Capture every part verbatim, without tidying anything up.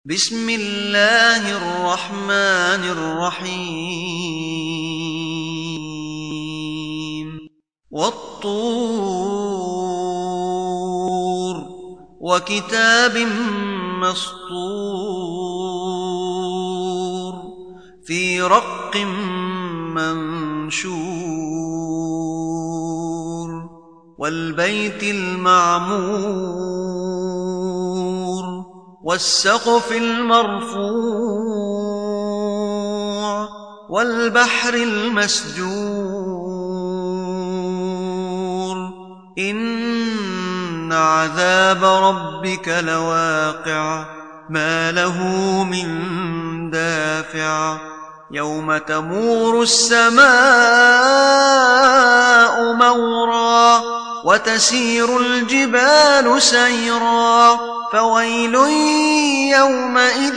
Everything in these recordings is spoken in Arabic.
بسم الله الرحمن الرحيم والطور وكتاب مسطور في رق منشور والبيت المعمور والسقف المرفوع والبحر المسجور إن عذاب ربك لواقع ما له من دافع يوم تمور السماء مورا وتسير الجبال سيرا فويل يومئذ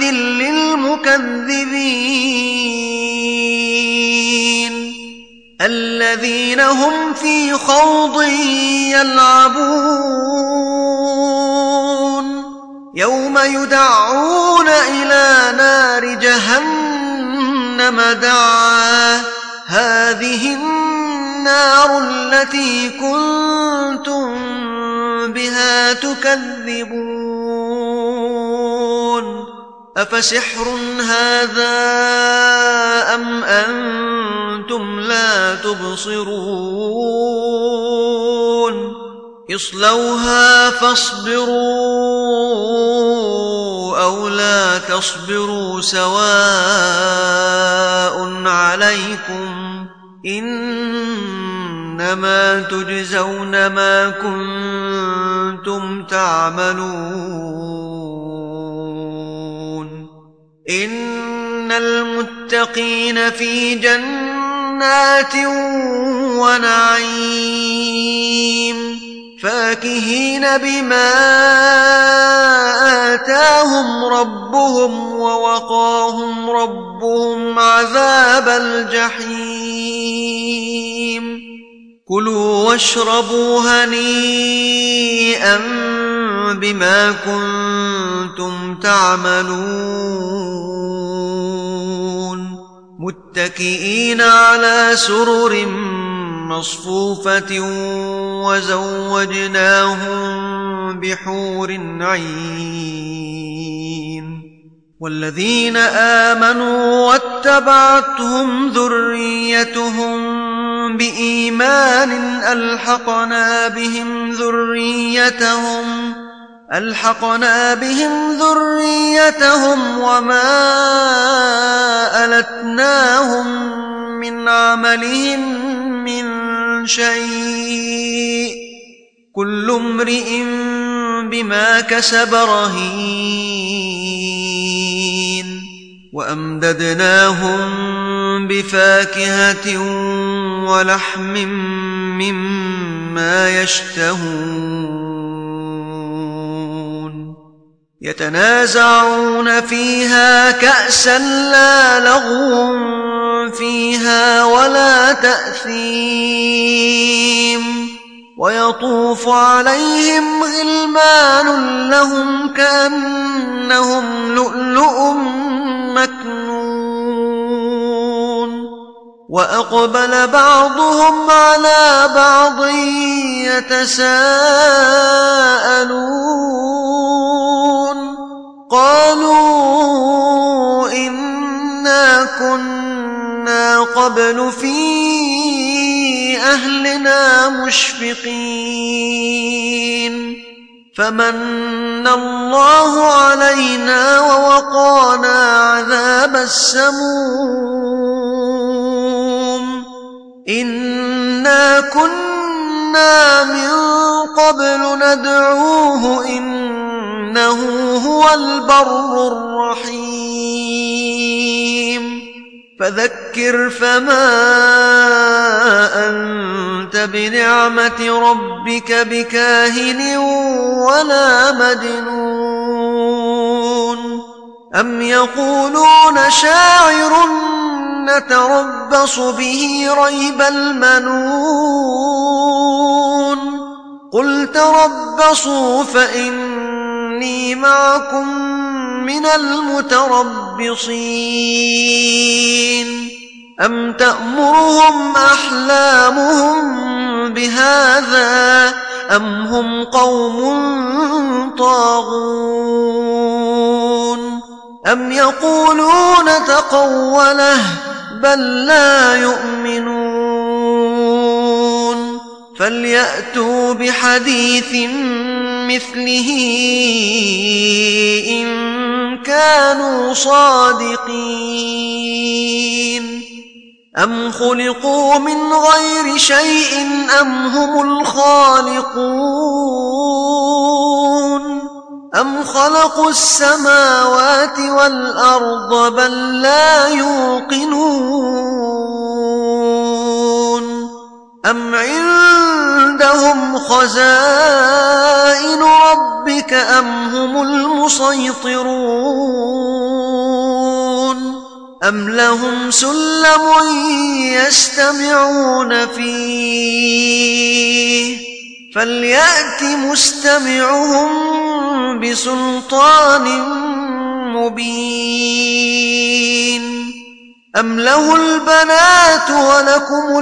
للمكذبين الذين هم في خوض يلعبون يوم يدعون إلى نار جهنم دعا هذه النار التي كنتم بها تكذبون أفسحر هذا أم أنتم لا تبصرون اصلوها فاصبروا أو لا تصبروا سواء عليكم إنما تجزون ما كنتم تعملون إن المتقين في جنات ونعيم فاكهين بما آتاهم ربهم ووقاهم ربهم عذاب الجحيم كلوا واشربوا هنيئا بما كنتم تعملون متكئين على سرر مصفوفة وزوجناهم بحور عين والذين آمنوا واتبعتهم ذريتهم بإيمان ألحقنا بهم ذريتهم ألحقنا بهم ذريتهم وما ألتناهم من عملهم من شيء كل امرئ بما كسب رهين وأمددناهم بفاكهة ولحم مما يشتهون يتنازعون فيها كأسا لا لغو فيها ولا تأثيم ويطوف عليهم غلمان لهم كأنهم لؤلؤ مكنون وأقبل بعضهم على بعض يتساءلون قالوا إنا كنا قبل في أهلنا مشفقين فمن الله علينا ووقانا عذاب السموم إنا كنا من قبل ندعوه إنه هو البر الرحيم فذكر فما أنت بنعمة ربك بكاهن ولا مجنون أم يقولون شاعر نتربص به ريب المنون قل تربصوا فإني معكم من المتربصين أم تأمرهم أحلامهم بهذا أم هم قوم طاغون أم يقولون تقوله بل لا يؤمنون فليأتوا بحديث مثله إن كانوا صادقين أم خلقوا من غير شيء أم هم الخالقون أم خلقوا السماوات والأرض بل لا يوقنون أم عندهم خزائن ربك أم هم المسيطرون أم لهم سلم يستمعون فيه فليأت مستمعهم بسلطان مبين أم له البنات ولكم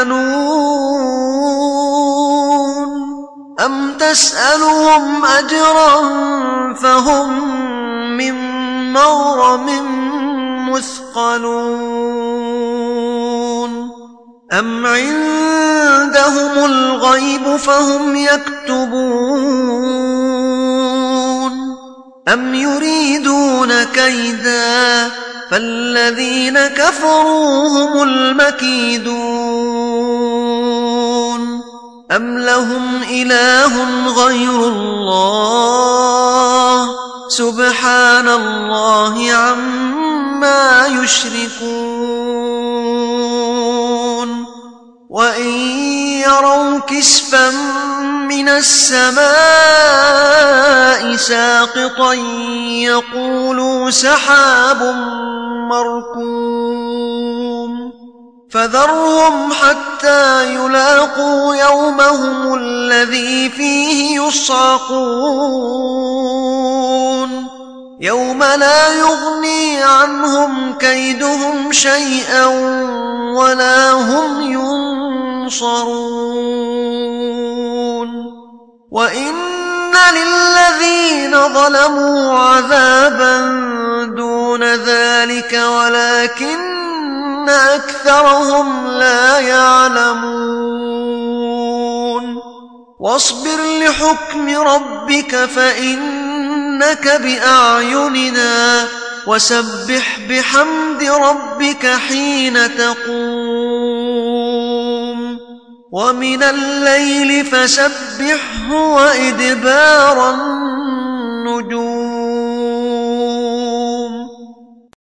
البنون أم تسألهم أجرا فهم من مغرم مثقلون أم عندهم الغيب فهم يكتبون أم يريدون كيدا فالذين كفروا هم المكيدون أم لهم إله غير الله سبحان الله عما يشركون وإن يروا كسفا من السماء ساقطا يقولوا سحاب مركوم فذرهم حتى يلاقوا يومهم الذي فيه يصعقون يوم لا يغني عنهم كيدهم شيئا ولا هم ينصرون وإن للذين ظلموا عذابا دون ذلك ولكن أكثرهم لا يعلمون واصبر لحكم ربك فإنك بأعيننا وسبح بحمد ربك حين تقوم ومن الليل فسبحه وإدبار النجوم